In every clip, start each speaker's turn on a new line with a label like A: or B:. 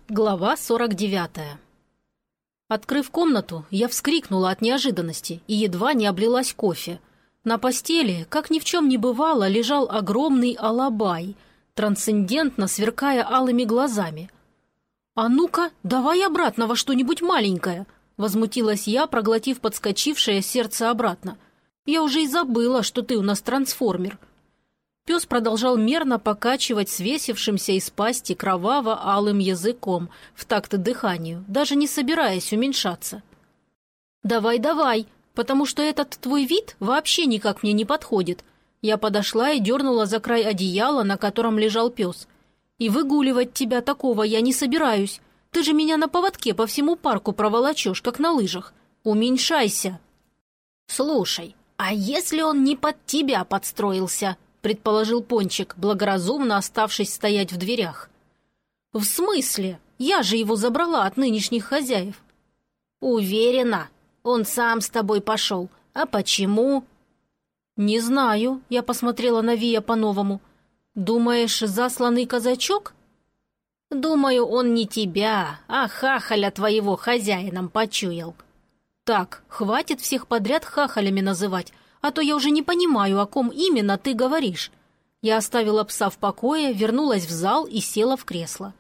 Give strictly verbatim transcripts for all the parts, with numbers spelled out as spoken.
A: Глава сорок девятая. Открыв комнату, я вскрикнула от неожиданности и едва не облилась кофе. На постели, как ни в чем не бывало, лежал огромный алабай, трансцендентно сверкая алыми глазами. «А ну-ка, давай обратно во что-нибудь маленькое!» — возмутилась я, проглотив подскочившее сердце обратно. «Я уже и забыла, что ты у нас трансформер». Пес продолжал мерно покачивать свесившимся из пасти кроваво-алым языком в такт дыханию, даже не собираясь уменьшаться. «Давай, давай, потому что этот твой вид вообще никак мне не подходит». Я подошла и дернула за край одеяла, на котором лежал пес. «И выгуливать тебя такого я не собираюсь. Ты же меня на поводке по всему парку проволочешь, как на лыжах. Уменьшайся». «Слушай, а если он не под тебя подстроился?» — предположил Пончик, благоразумно оставшись стоять в дверях. «В смысле? Я же его забрала от нынешних хозяев». «Уверена, он сам с тобой пошел. А почему?» «Не знаю», — я посмотрела на Вия по-новому. «Думаешь, засланный казачок?» «Думаю, он не тебя, а хахаля твоего хозяином почуял». «Так, хватит всех подряд хахалями называть, а то я уже не понимаю, о ком именно ты говоришь». Я оставила пса в покое, вернулась в зал и села в кресло.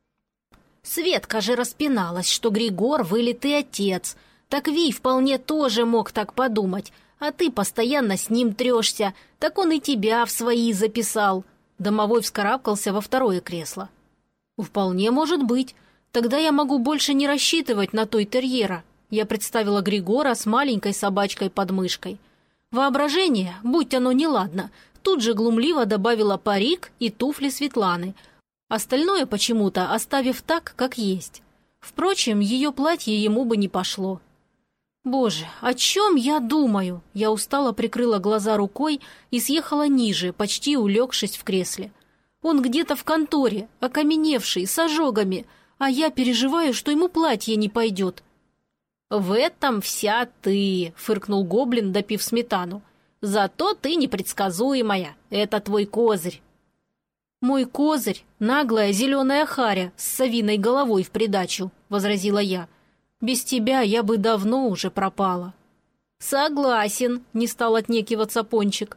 A: «Светка же распиналась, что Григор вылитый отец. Так Вий вполне тоже мог так подумать, а ты постоянно с ним трешься, так он и тебя в свои записал». Домовой вскарабкался во второе кресло. «Вполне может быть. Тогда я могу больше не рассчитывать на той терьера». Я представила Григора с маленькой собачкой под мышкой. Воображение, будь оно неладно, тут же глумливо добавила парик и туфли Светланы, остальное почему-то оставив так, как есть. Впрочем, ее платье ему бы не пошло. «Боже, о чем я думаю?» Я устало прикрыла глаза рукой и съехала ниже, почти улегшись в кресле. «Он где-то в конторе, окаменевший, с ожогами, а я переживаю, что ему платье не пойдет». «В этом вся ты», — фыркнул гоблин, допив сметану. «Зато ты непредсказуемая. Это твой козырь». «Мой козырь — наглая зеленая харя с совиной головой в придачу», — возразила я. «Без тебя я бы давно уже пропала». «Согласен», — не стал отнекиваться Пончик.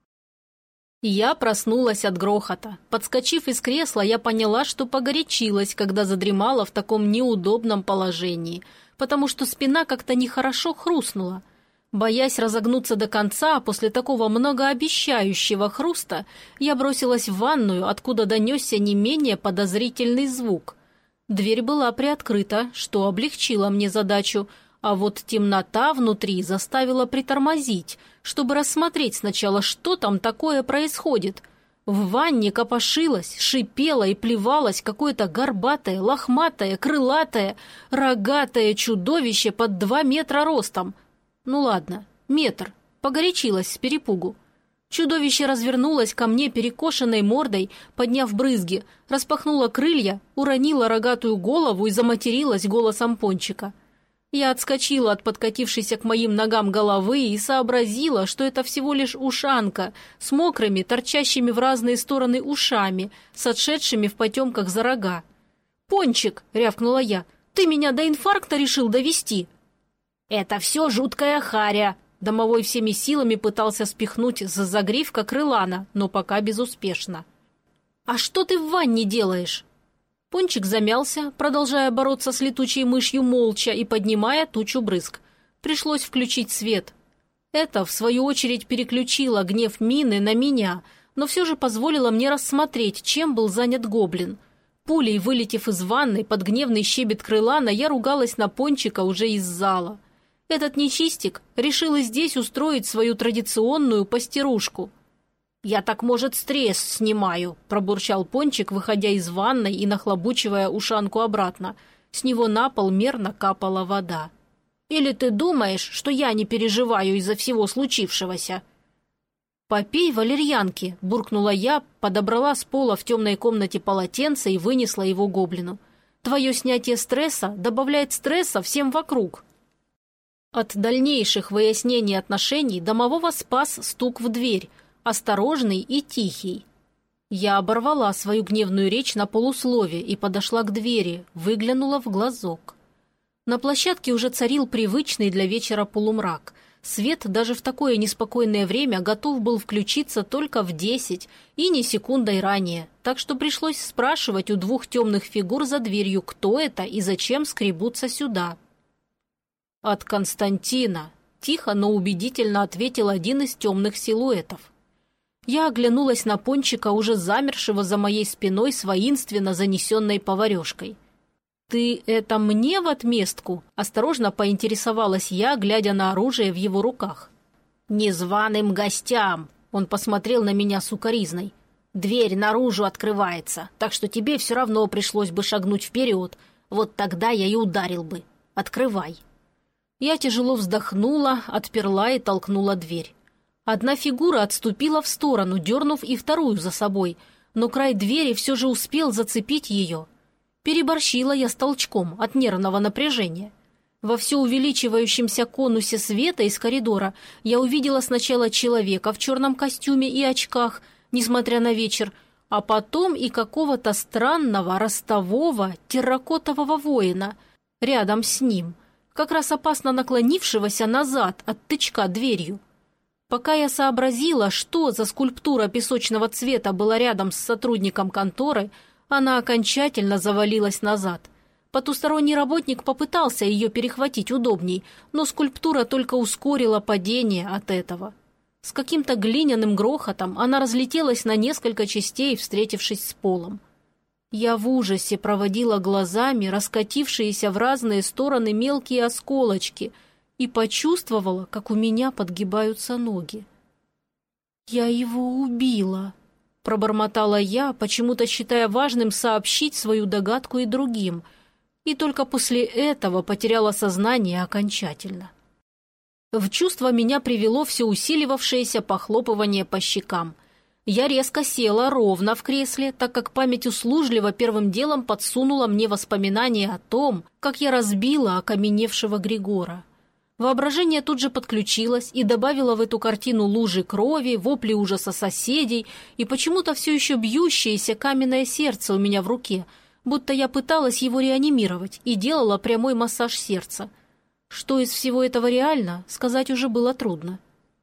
A: Я проснулась от грохота. Подскочив из кресла, я поняла, что погорячилась, когда задремала в таком неудобном положении, потому что спина как-то нехорошо хрустнула. Боясь разогнуться до конца, после такого многообещающего хруста, я бросилась в ванную, откуда донесся не менее подозрительный звук. Дверь была приоткрыта, что облегчило мне задачу, а вот темнота внутри заставила притормозить, чтобы рассмотреть сначала, что там такое происходит. В ванне копошилось, шипело и плевалось какое-то горбатое, лохматое, крылатое, рогатое чудовище под два метра ростом. Ну ладно, метр. Погорячилась с перепугу. Чудовище развернулось ко мне перекошенной мордой, подняв брызги, распахнуло крылья, уронило рогатую голову и заматерилась голосом Пончика. Я отскочила от подкатившейся к моим ногам головы и сообразила, что это всего лишь ушанка с мокрыми, торчащими в разные стороны ушами, с отшедшими в потемках за рога. «Пончик!» — рявкнула я. «Ты меня до инфаркта решил довести?» «Это все жуткая харя!» Домовой всеми силами пытался спихнуть с загривка крылана, но пока безуспешно. «А что ты в ванне делаешь?» Пончик замялся, продолжая бороться с летучей мышью молча и поднимая тучу брызг. Пришлось включить свет. Это, в свою очередь, переключило гнев Мины на меня, но все же позволило мне рассмотреть, чем был занят гоблин. Пулей вылетев из ванной под гневный щебет крылана, я ругалась на Пончика уже из зала. Этот нечистик решил и здесь устроить свою традиционную пастерушку. «Я так, может, стресс снимаю», – пробурчал Пончик, выходя из ванной и нахлобучивая ушанку обратно. С него на пол мерно капала вода. «Или ты думаешь, что я не переживаю из-за всего случившегося?» «Попей валерьянки», – буркнула я, подобрала с пола в темной комнате полотенце и вынесла его гоблину. «Твое снятие стресса добавляет стресса всем вокруг». От дальнейших выяснений отношений домового спас стук в дверь, осторожный и тихий. Я оборвала свою гневную речь на полуслове и подошла к двери, выглянула в глазок. На площадке уже царил привычный для вечера полумрак. Свет даже в такое неспокойное время готов был включиться только в десять и не секундой ранее, так что пришлось спрашивать у двух темных фигур за дверью, кто это и зачем скребутся сюда. «От Константина», — тихо, но убедительно ответил один из темных силуэтов. Я оглянулась на Пончика, уже замершего за моей спиной с воинственно занесенной поварешкой. «Ты это мне в отместку?» – осторожно поинтересовалась я, глядя на оружие в его руках. «Незваным гостям!» – он посмотрел на меня сукоризной. «Дверь наружу открывается, так что тебе все равно пришлось бы шагнуть вперед. Вот тогда я и ударил бы. Открывай!» Я тяжело вздохнула, отперла и толкнула дверь. Одна фигура отступила в сторону, дернув и вторую за собой, но край двери все же успел зацепить ее. Переборщила я с толчком от нервного напряжения. Во все увеличивающемся конусе света из коридора я увидела сначала человека в черном костюме и очках, несмотря на вечер, а потом и какого-то странного ростового терракотового воина рядом с ним, как раз опасно наклонившегося назад от тычка дверью. Пока я сообразила, что за скульптура песочного цвета была рядом с сотрудником конторы, она окончательно завалилась назад. Потусторонний работник попытался ее перехватить удобней, но скульптура только ускорила падение от этого. С каким-то глиняным грохотом она разлетелась на несколько частей, встретившись с полом. Я в ужасе проводила глазами раскатившиеся в разные стороны мелкие осколочки и почувствовала, как у меня подгибаются ноги. «Я его убила», — пробормотала я, почему-то считая важным сообщить свою догадку и другим, и только после этого потеряла сознание окончательно. В чувство меня привело все усиливавшееся похлопывание по щекам. Я резко села ровно в кресле, так как память услужливо первым делом подсунула мне воспоминания о том, как я разбила окаменевшего Григора. Воображение тут же подключилось и добавило в эту картину лужи крови, вопли ужаса соседей и почему-то все еще бьющееся каменное сердце у меня в руке, будто я пыталась его реанимировать и делала прямой массаж сердца. Что из всего этого реально, сказать уже было трудно.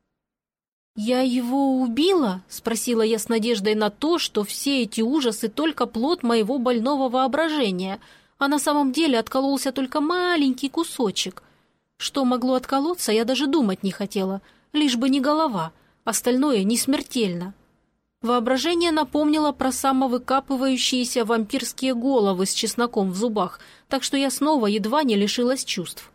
A: «Я его убила?» – спросила я с надеждой на то, что все эти ужасы только плод моего больного воображения, а на самом деле откололся только маленький кусочек. Что могло отколоться, я даже думать не хотела, лишь бы не голова, остальное не смертельно. Воображение напомнило про самовыкапывающиеся вампирские головы с чесноком в зубах, так что я снова едва не лишилась чувств.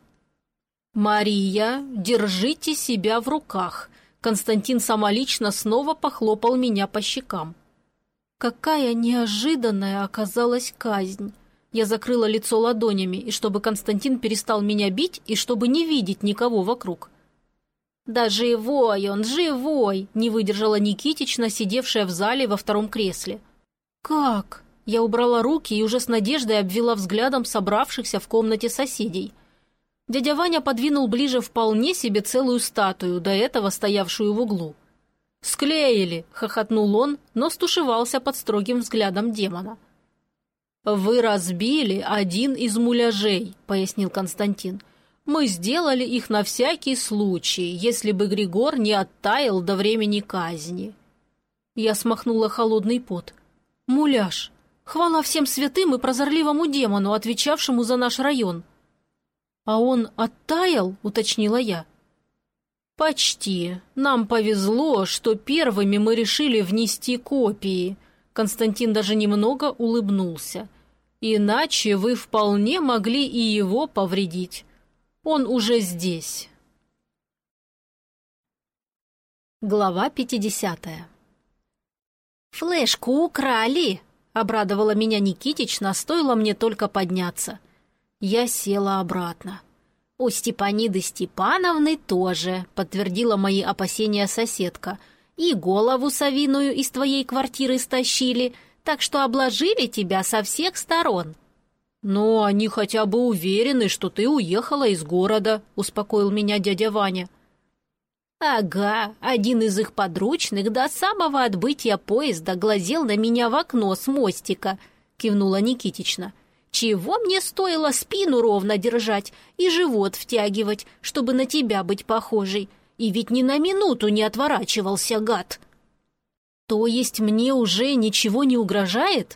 A: «Мария, держите себя в руках!» Константин самолично снова похлопал меня по щекам. Какая неожиданная оказалась казнь! Я закрыла лицо ладонями, и чтобы Константин перестал меня бить, и чтобы не видеть никого вокруг. «Да живой он, живой!» — не выдержала Никитична, сидевшая в зале во втором кресле. «Как?» — я убрала руки и уже с надеждой обвела взглядом собравшихся в комнате соседей. Дядя Ваня подвинул ближе вполне себе целую статую, до этого стоявшую в углу. «Склеили!» — хохотнул он, но стушевался под строгим взглядом демона. «Вы разбили один из муляжей», — пояснил Константин. «Мы сделали их на всякий случай, если бы Григор не оттаял до времени казни». Я смахнула холодный пот. «Муляж! Хвала всем святым и прозорливому демону, отвечавшему за наш район». «А он оттаял?» — уточнила я. «Почти. Нам повезло, что первыми мы решили внести копии». Константин даже немного улыбнулся. «Иначе вы вполне могли и его повредить. Он уже здесь». Глава пятидесятая. «Флешку украли!» — обрадовала меня Никитична, стоило мне только подняться. Я села обратно. «У Степаниды Степановны тоже», — подтвердила мои опасения соседка. «И голову совиную из твоей квартиры стащили, так что обложили тебя со всех сторон». «Но они хотя бы уверены, что ты уехала из города», — успокоил меня дядя Ваня. «Ага, один из их подручных до самого отбытия поезда глазел на меня в окно с мостика», — кивнула Никитична. «Чего мне стоило спину ровно держать и живот втягивать, чтобы на тебя быть похожей? И ведь ни на минуту не отворачивался, гад!» «То есть мне уже ничего не угрожает?»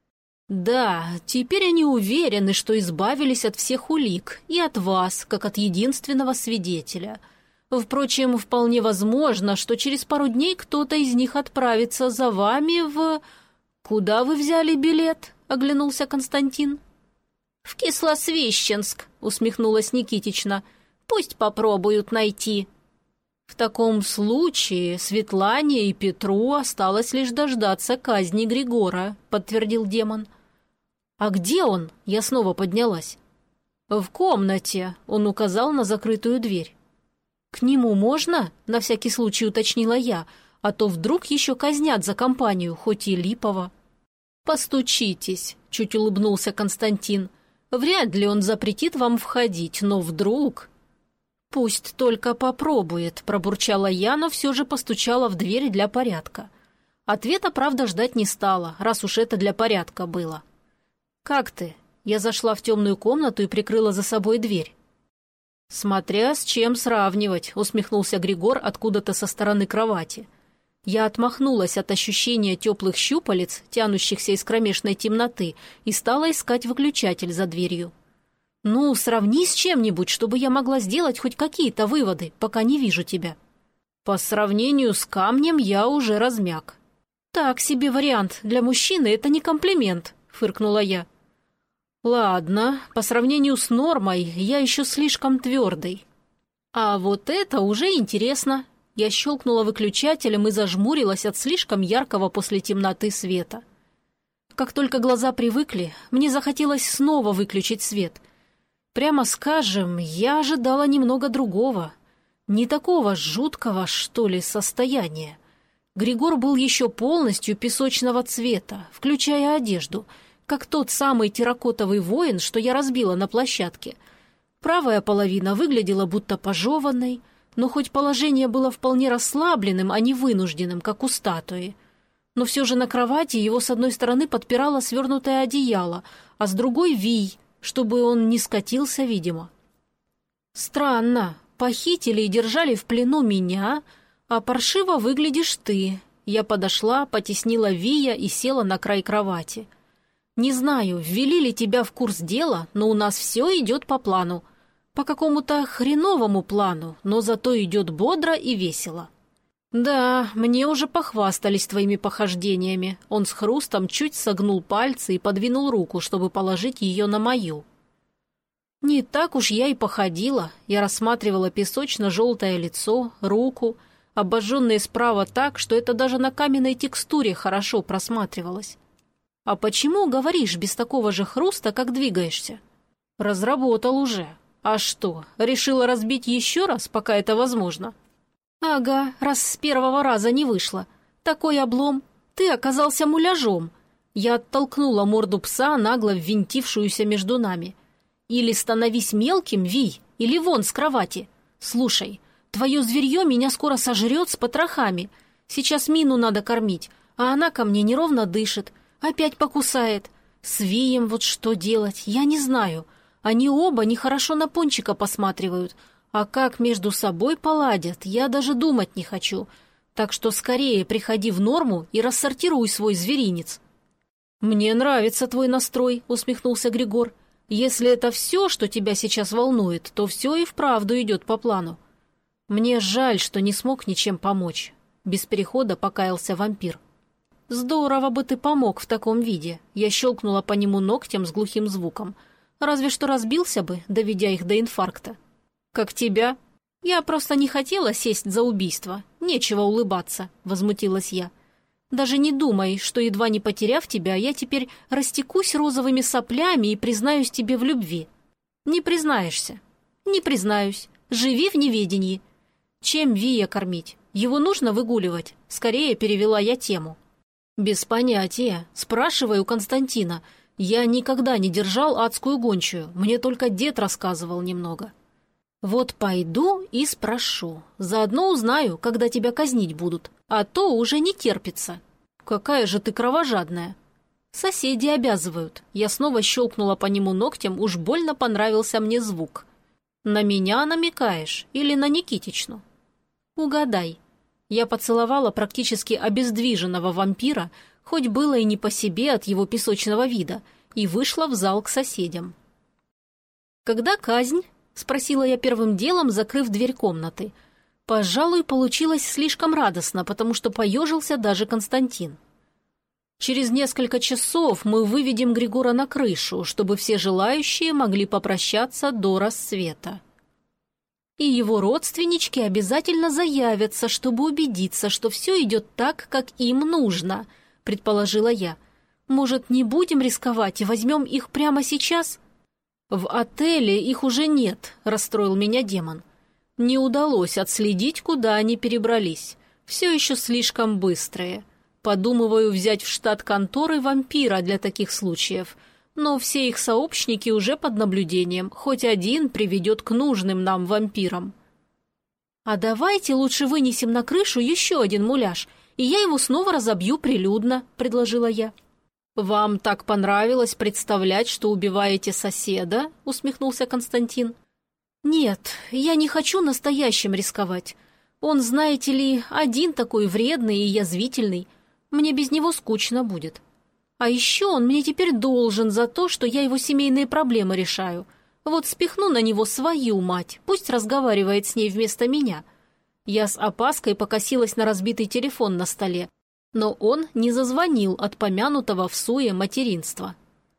A: «Да, теперь они уверены, что избавились от всех улик и от вас, как от единственного свидетеля. Впрочем, вполне возможно, что через пару дней кто-то из них отправится за вами в... Куда вы взяли билет?» — оглянулся Константин. «В Кислосвищенск», — усмехнулась Никитична. «Пусть попробуют найти». «В таком случае Светлане и Петру осталось лишь дождаться казни Григора», — подтвердил демон. «А где он?» — я снова поднялась. «В комнате», — он указал на закрытую дверь. «К нему можно?» — на всякий случай уточнила я, а то вдруг еще казнят за компанию, хоть и липово. «Постучитесь», — чуть улыбнулся Константин. «Вряд ли он запретит вам входить, но вдруг...» «Пусть только попробует», — пробурчала я, но все же постучала в дверь для порядка. Ответа, правда, ждать не стала, раз уж это для порядка было. «Как ты?» Я зашла в темную комнату и прикрыла за собой дверь. «Смотря с чем сравнивать», — усмехнулся Григор откуда-то со стороны кровати. Я отмахнулась от ощущения теплых щупалец, тянущихся из кромешной темноты, и стала искать выключатель за дверью. «Ну, сравни с чем-нибудь, чтобы я могла сделать хоть какие-то выводы, пока не вижу тебя». «По сравнению с камнем я уже размяк». «Так себе вариант. Для мужчины это не комплимент», — фыркнула я. «Ладно, по сравнению с нормой я еще слишком твердый». «А вот это уже интересно». Я щелкнула выключателем и зажмурилась от слишком яркого после темноты света. Как только глаза привыкли, мне захотелось снова выключить свет. Прямо скажем, я ожидала немного другого. Не такого жуткого, что ли, состояния. Григор был еще полностью песочного цвета, включая одежду, как тот самый терракотовый воин, что я разбила на площадке. Правая половина выглядела будто пожеванной, но хоть положение было вполне расслабленным, а не вынужденным, как у статуи. Но все же на кровати его с одной стороны подпирало свернутое одеяло, а с другой — вий, чтобы он не скатился, видимо. «Странно, похитили и держали в плену меня, а паршиво выглядишь ты». Я подошла, потеснила вия и села на край кровати. «Не знаю, ввели ли тебя в курс дела, но у нас все идет по плану. По какому-то хреновому плану, но зато идет бодро и весело». «Да, мне уже похвастались твоими похождениями». Он с хрустом чуть согнул пальцы и подвинул руку, чтобы положить ее на мою. Не так уж я и походила. Я рассматривала песочно-желтое лицо, руку, обожженные справа так, что это даже на каменной текстуре хорошо просматривалось. «А почему говоришь без такого же хруста, как двигаешься?» «Разработал уже. А что, решила разбить еще раз, пока это возможно?» «Ага, раз с первого раза не вышло. Такой облом. Ты оказался муляжом». Я оттолкнула морду пса, нагло ввинтившуюся между нами. «Или становись мелким, Вий, или вон с кровати. Слушай, твое зверье меня скоро сожрет с потрохами. Сейчас Мину надо кормить, а она ко мне неровно дышит. Опять покусает. С Вием вот что делать, я не знаю. Они оба нехорошо на Пончика посматривают. А как между собой поладят, я даже думать не хочу. Так что скорее приходи в норму и рассортируй свой зверинец». «Мне нравится твой настрой», — усмехнулся Григор. «Если это все, что тебя сейчас волнует, то все и вправду идет по плану». «Мне жаль, что не смог ничем помочь», — без перехода покаялся вампир. «Здорово бы ты помог в таком виде». Я щелкнула по нему ногтем с глухим звуком. «Разве что разбился бы, доведя их до инфаркта». «Как тебя?» «Я просто не хотела сесть за убийство. Нечего улыбаться», — возмутилась я. «Даже не думай, что, едва не потеряв тебя, я теперь растекусь розовыми соплями и признаюсь тебе в любви». «Не признаешься». «Не признаюсь. Живи в неведении». «Чем Вия кормить? Его нужно выгуливать?» Скорее перевела я тему. «Без понятия. Спрашивай у Константина. Я никогда не держал адскую гончую. Мне только дед рассказывал немного». Вот пойду и спрошу. Заодно узнаю, когда тебя казнить будут. А то уже не терпится. Какая же ты кровожадная. Соседи обязывают. Я снова щелкнула по нему ногтем, уж больно понравился мне звук. На меня намекаешь или на Никитичну? Угадай. Я поцеловала практически обездвиженного вампира, хоть было и не по себе от его песочного вида, и вышла в зал к соседям. «Когда казнь?» — спросила я первым делом, закрыв дверь комнаты. Пожалуй, получилось слишком радостно, потому что поежился даже Константин. «Через несколько часов мы выведем Григора на крышу, чтобы все желающие могли попрощаться до рассвета. И его родственнички обязательно заявятся, чтобы убедиться, что все идет так, как им нужно», — предположила я. «Может, не будем рисковать и возьмем их прямо сейчас?» «В отеле их уже нет», — расстроил меня демон. «Не удалось отследить, куда они перебрались. Все еще слишком быстрые. Подумываю взять в штат конторы вампира для таких случаев, но все их сообщники уже под наблюдением, хоть один приведет к нужным нам вампирам». «А давайте лучше вынесем на крышу еще один муляж, и я его снова разобью прилюдно», — предложила я. «Вам так понравилось представлять, что убиваете соседа?» — усмехнулся Константин. «Нет, я не хочу настоящим рисковать. Он, знаете ли, один такой вредный и язвительный. Мне без него скучно будет. А еще он мне теперь должен за то, что я его семейные проблемы решаю. Вот спихну на него свою мать, пусть разговаривает с ней вместо меня». Я с опаской покосилась на разбитый телефон на столе, но он не зазвонил от помянутого в суе материнства.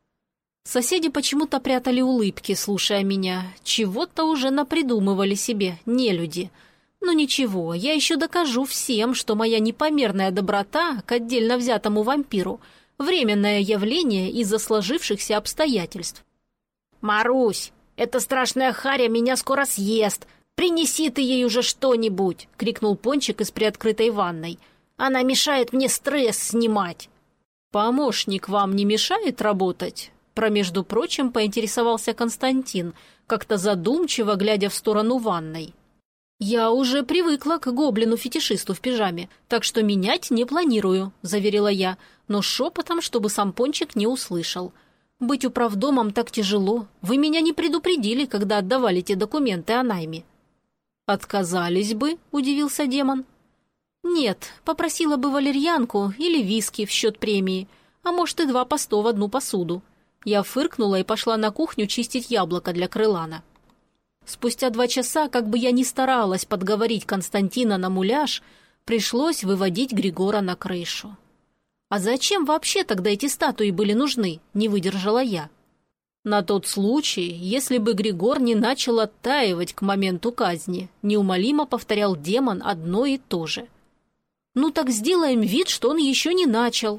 A: Соседи почему-то прятали улыбки, слушая меня. Чего-то уже напридумывали себе, нелюди. Ну ничего, я еще докажу всем, что моя непомерная доброта к отдельно взятому вампиру – временное явление из-за сложившихся обстоятельств. «Марусь, эта страшная харя меня скоро съест! Принеси ты ей уже что-нибудь!» – крикнул Пончик из приоткрытой ванной. «Она мешает мне стресс снимать!» «Помощник вам не мешает работать?» Промежду прочим поинтересовался Константин, как-то задумчиво глядя в сторону ванной. «Я уже привыкла к гоблину-фетишисту в пижаме, так что менять не планирую», – заверила я, но шепотом, чтобы сам Пончик не услышал. «Быть управдомом так тяжело. Вы меня не предупредили, когда отдавали те документы о найме». «Отказались бы?» – удивился демон. «Нет, попросила бы валерьянку или виски в счет премии, а может и два по сто в одну посуду». Я фыркнула и пошла на кухню чистить яблоко для крылана. Спустя два часа, как бы я ни старалась подговорить Константина на муляж, пришлось выводить Григора на крышу. «А зачем вообще тогда эти статуи были нужны?» – не выдержала я. «На тот случай, если бы Григор не начал оттаивать к моменту казни», – неумолимо повторял демон одно и то же. «Ну так сделаем вид, что он еще не начал».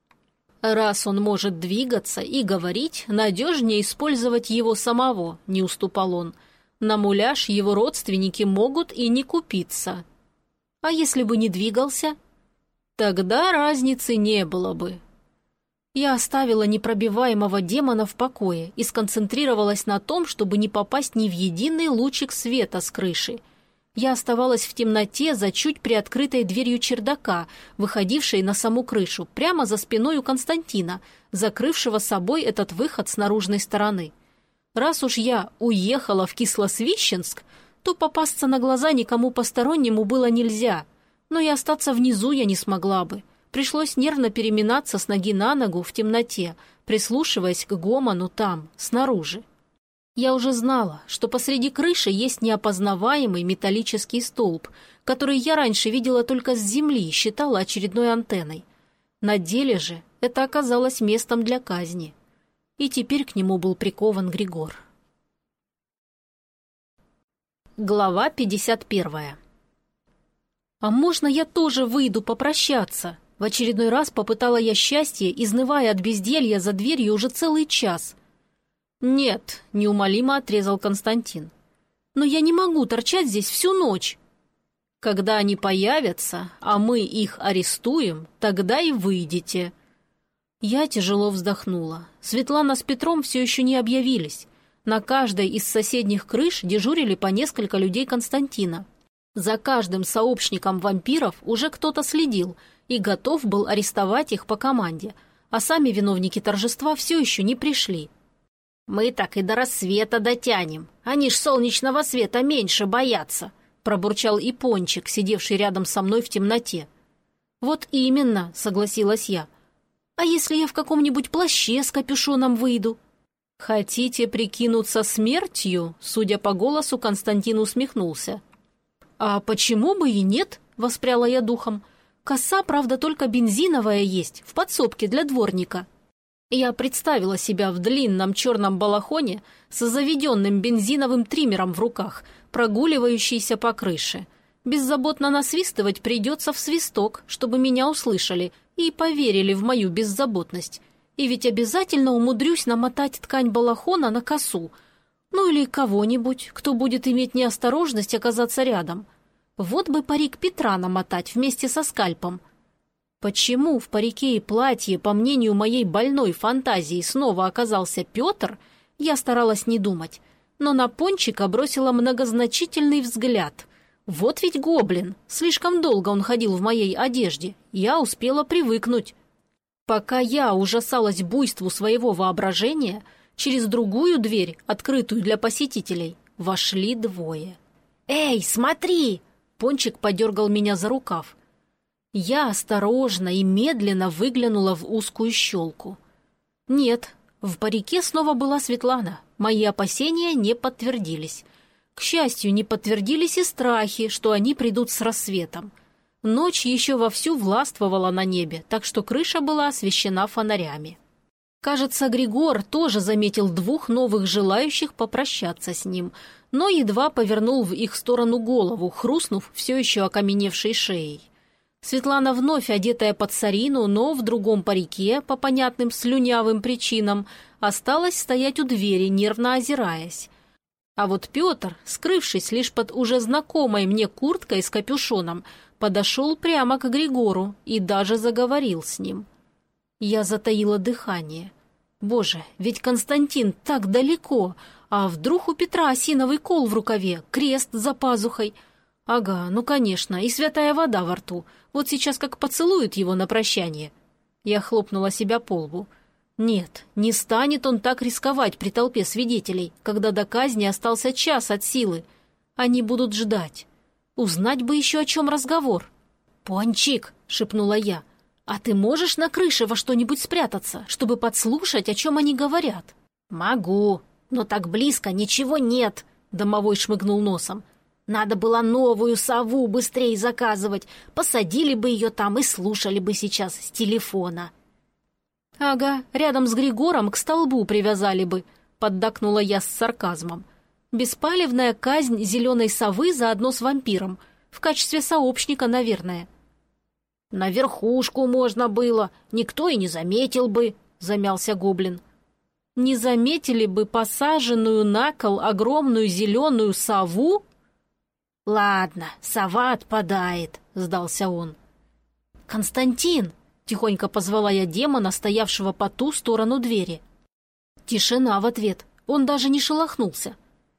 A: «Раз он может двигаться и говорить, надежнее использовать его самого», – не уступал он. «На муляж его родственники могут и не купиться». «А если бы не двигался?» «Тогда разницы не было бы». Я оставила непробиваемого демона в покое и сконцентрировалась на том, чтобы не попасть ни в единый лучик света с крыши. Я оставалась в темноте за чуть приоткрытой дверью чердака, выходившей на саму крышу, прямо за спиной у Константина, закрывшего собой этот выход с наружной стороны. Раз уж я уехала в Кислосвищенск, то попасться на глаза никому постороннему было нельзя, но и остаться внизу я не смогла бы. Пришлось нервно переминаться с ноги на ногу в темноте, прислушиваясь к гомону там, снаружи. Я уже знала, что посреди крыши есть неопознаваемый металлический столб, который я раньше видела только с земли и считала очередной антенной. На деле же это оказалось местом для казни. И теперь к нему был прикован Григор. Глава пятьдесят первая. «А можно я тоже выйду попрощаться?» В очередной раз попытала я счастье, изнывая от безделья за дверью уже целый час. «Нет», — неумолимо отрезал Константин. «Но я не могу торчать здесь всю ночь». «Когда они появятся, а мы их арестуем, тогда и выйдете». Я тяжело вздохнула. Светлана с Петром все еще не объявились. На каждой из соседних крыш дежурили по несколько людей Константина. За каждым сообщником вампиров уже кто-то следил и готов был арестовать их по команде, а сами виновники торжества все еще не пришли. «Мы так и до рассвета дотянем. Они ж солнечного света меньше боятся», — пробурчал и Пончик, сидевший рядом со мной в темноте. «Вот именно», — согласилась я. «А если я в каком-нибудь плаще с капюшоном выйду?» «Хотите прикинуться смертью?» Судя по голосу, Константин усмехнулся. «А почему бы и нет?» — воспряла я духом. «Коса, правда, только бензиновая есть, в подсобке для дворника». Я представила себя в длинном черном балахоне с заведенным бензиновым триммером в руках, прогуливающийся по крыше. Беззаботно насвистывать придется в свисток, чтобы меня услышали и поверили в мою беззаботность. И ведь обязательно умудрюсь намотать ткань балахона на косу. Ну или кого-нибудь, кто будет иметь неосторожность оказаться рядом. Вот бы парик Петра намотать вместе со скальпом. Почему в парике и платье, по мнению моей больной фантазии, снова оказался Петр, я старалась не думать. Но на Пончика бросила многозначительный взгляд. Вот ведь гоблин, слишком долго он ходил в моей одежде, я успела привыкнуть. Пока я ужасалась буйству своего воображения, через другую дверь, открытую для посетителей, вошли двое. «Эй, смотри!» Пончик подергал меня за рукав. Я осторожно и медленно выглянула в узкую щелку. Нет, в парике снова была Светлана. Мои опасения не подтвердились. К счастью, не подтвердились и страхи, что они придут с рассветом. Ночь еще вовсю властвовала на небе, так что крыша была освещена фонарями. Кажется, Григор тоже заметил двух новых желающих попрощаться с ним, но едва повернул в их сторону голову, хрустнув все еще окаменевшей шеей. Светлана, вновь одетая под сарину, но в другом парике, по понятным слюнявым причинам, осталась стоять у двери, нервно озираясь. А вот Петр, скрывшись лишь под уже знакомой мне курткой с капюшоном, подошел прямо к Григору и даже заговорил с ним. Я затаила дыхание. Боже, ведь Константин так далеко, а вдруг у Петра осиновый кол в рукаве, крест за пазухой? Ага, ну конечно, и святая вода во рту. Вот сейчас как поцелует его на прощание. Я хлопнула себя по лбу. Нет, не станет он так рисковать при толпе свидетелей, когда до казни остался час от силы. Они будут ждать. Узнать бы еще, о чем разговор. «Пончик!» — шепнула я. «А ты можешь на крыше во что-нибудь спрятаться, чтобы подслушать, о чем они говорят?» «Могу, но так близко ничего нет», — домовой шмыгнул носом. «Надо было новую сову быстрее заказывать. Посадили бы ее там и слушали бы сейчас с телефона». «Ага, рядом с Григором к столбу привязали бы», — поддакнула я с сарказмом. «Беспалевная казнь зеленой совы заодно с вампиром. В качестве сообщника, наверное». «На верхушку можно было, никто и не заметил бы», — замялся гоблин. «Не заметили бы посаженную на кол огромную зеленую сову?» «Ладно, сова отпадает», — сдался он. «Константин!» — тихонько позвала я демона, стоявшего по ту сторону двери. Тишина в ответ, он даже не шелохнулся.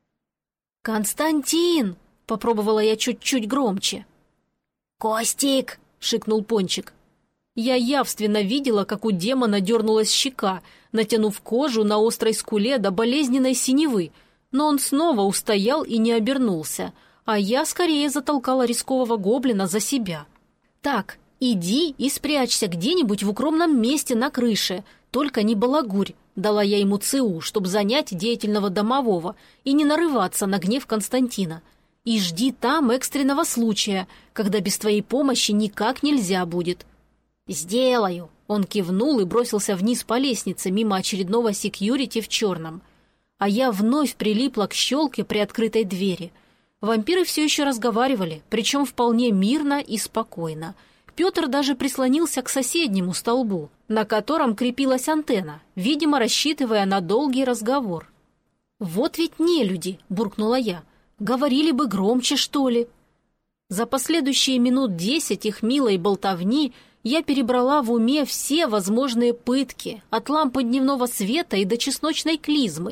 A: «Константин!» — попробовала я чуть-чуть громче. «Костик!» — шикнул Пончик. Я явственно видела, как у демона дернулась щека, натянув кожу на острой скуле до болезненной синевы, но он снова устоял и не обернулся, а я скорее затолкала рискового гоблина за себя. «Так, иди и спрячься где-нибудь в укромном месте на крыше, только не балагурь», — дала я ему ЦУ, чтобы занять деятельного домового и не нарываться на гнев Константина. «И жди там экстренного случая, когда без твоей помощи никак нельзя будет». «Сделаю», — он кивнул и бросился вниз по лестнице мимо очередного секьюрити в черном. А я вновь прилипла к щелке при открытой двери. Вампиры все еще разговаривали, причем вполне мирно и спокойно. Петр даже прислонился к соседнему столбу, на котором крепилась антенна, видимо, рассчитывая на долгий разговор. «Вот ведь нелюди!» — буркнула я. «Говорили бы громче, что ли?» За последующие минут десять их милой болтовни я перебрала в уме все возможные пытки, от лампы дневного света и до чесночной клизмы,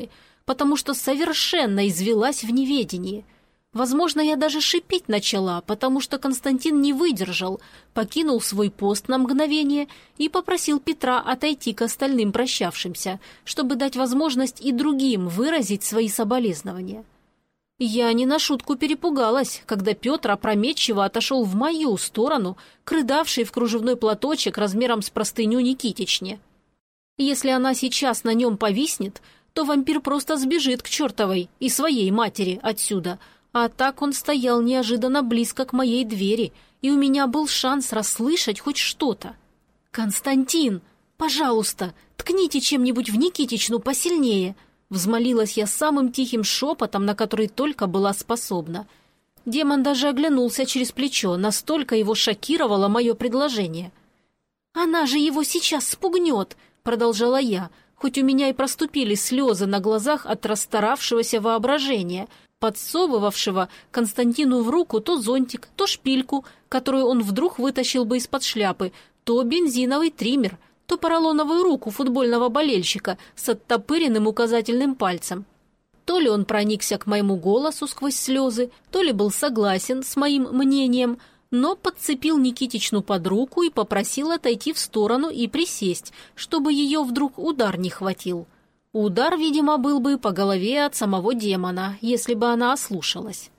A: потому что совершенно извелась в неведении. Возможно, я даже шипеть начала, потому что Константин не выдержал, покинул свой пост на мгновение и попросил Петра отойти к остальным прощавшимся, чтобы дать возможность и другим выразить свои соболезнования. Я не на шутку перепугалась, когда Петр опрометчиво отошел в мою сторону, к рыдавшей в кружевной платочек размером с простыню Никитичне. Если она сейчас на нем повиснет, то вампир просто сбежит к чертовой и своей матери отсюда. А так он стоял неожиданно близко к моей двери, и у меня был шанс расслышать хоть что-то. «Константин, пожалуйста, ткните чем-нибудь в Никитичну посильнее», взмолилась я самым тихим шепотом, на который только была способна. Демон даже оглянулся через плечо, настолько его шокировало мое предложение. «Она же его сейчас спугнет», — продолжала я, хоть у меня и проступили слезы на глазах от расстаравшегося воображения, подсовывавшего Константину в руку то зонтик, то шпильку, которую он вдруг вытащил бы из-под шляпы, то бензиновый триммер, то поролоновую руку футбольного болельщика с оттопыренным указательным пальцем. То ли он проникся к моему голосу сквозь слезы, то ли был согласен с моим мнением, но подцепил Никитичну под руку и попросил отойти в сторону и присесть, чтобы ее вдруг удар не хватил. Удар, видимо, был бы по голове от самого демона, если бы она ослушалась.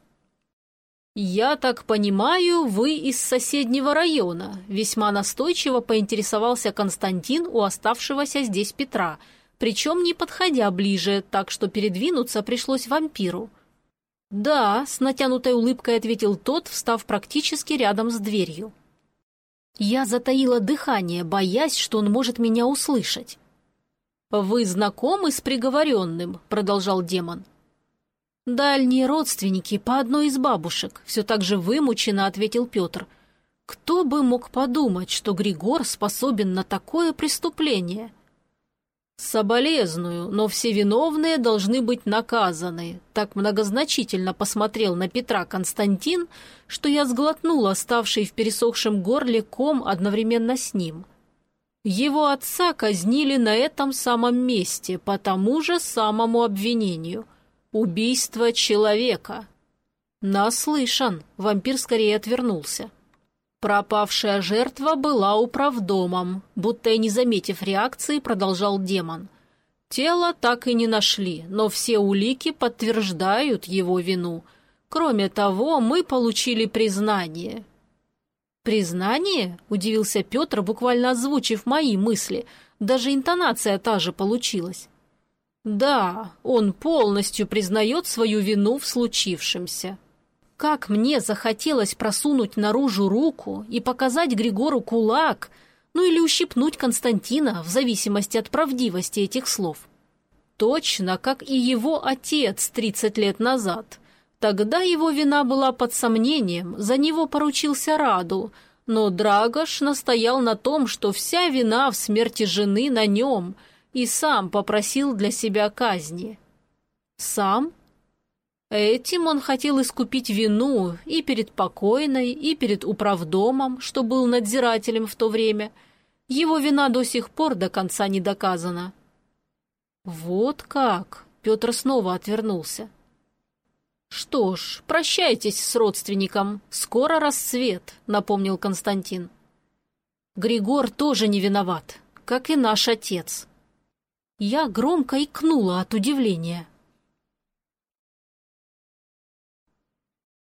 A: «Я так понимаю, вы из соседнего района», — весьма настойчиво поинтересовался Константин у оставшегося здесь Петра, причем не подходя ближе, так что передвинуться пришлось вампиру. «Да», — с натянутой улыбкой ответил тот, встав практически рядом с дверью. Я затаила дыхание, боясь, что он может меня услышать. «Вы знакомы с приговоренным?» — продолжал демон. «Дальние родственники по одной из бабушек», — все так же вымученно ответил Петр. «Кто бы мог подумать, что Григор способен на такое преступление?» «Соболезную, но все виновные должны быть наказаны», — так многозначительно посмотрел на Петра Константин, что я сглотнула ставший в пересохшем горле ком одновременно с ним. Его отца казнили на этом самом месте по тому же самому обвинению – убийство человека. Наслышан, вампир скорее отвернулся. Пропавшая жертва была управдомом, будто и не заметив реакции, продолжал демон. Тело так и не нашли, но все улики подтверждают его вину. Кроме того, мы получили признание. «Признание?» – удивился Петр, буквально озвучив мои мысли. Даже интонация та же получилась. «Да, он полностью признает свою вину в случившемся». Как мне захотелось просунуть наружу руку и показать Григору кулак, ну или ущипнуть Константина, в зависимости от правдивости этих слов. Точно, как и его отец тридцать лет назад. Тогда его вина была под сомнением, за него поручился Раду, но Драгош настоял на том, что вся вина в смерти жены на нем, и сам попросил для себя казни. Сам? Этим он хотел искупить вину и перед покойной, и перед управдомом, что был надзирателем в то время. Его вина до сих пор до конца не доказана. «Вот как!» — Петр снова отвернулся. «Что ж, прощайтесь с родственником. Скоро рассвет», — напомнил Константин. «Григор тоже не виноват, как и наш отец». Я громко икнула от удивления.